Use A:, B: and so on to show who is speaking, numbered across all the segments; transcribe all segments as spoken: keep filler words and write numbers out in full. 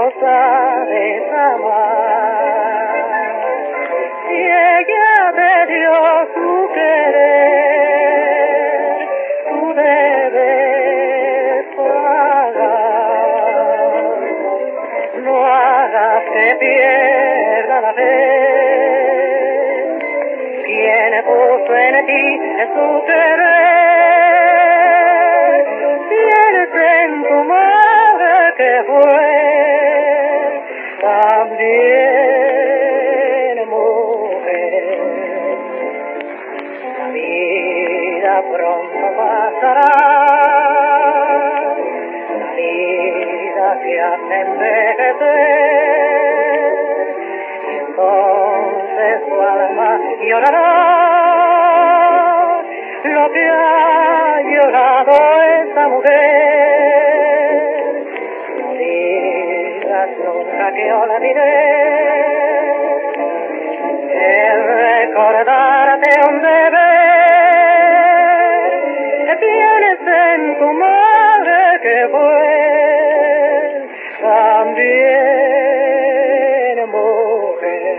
A: no sabes amar. Si ella te dio su querer, tú debes pagar. No hagas que pierda la fe. Quien puso en ti es su querer. Piensa en tu madre que fue también mujer. La vida pronto pasará. La vida te hace envejecer. Y entonces tu alma llorará lo que ha llorado esa mujer. No digas nunca que olvidé, el recordarte un deber que tienes en tu madre que fue también mujer.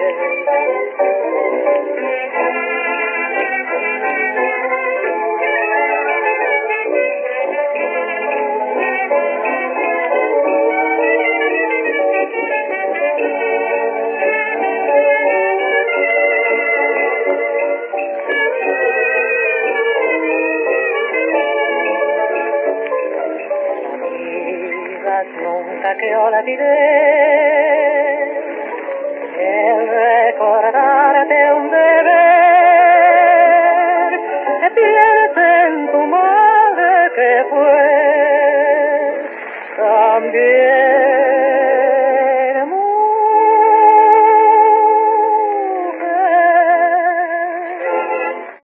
A: Nunca que olvidé el recordarte un deber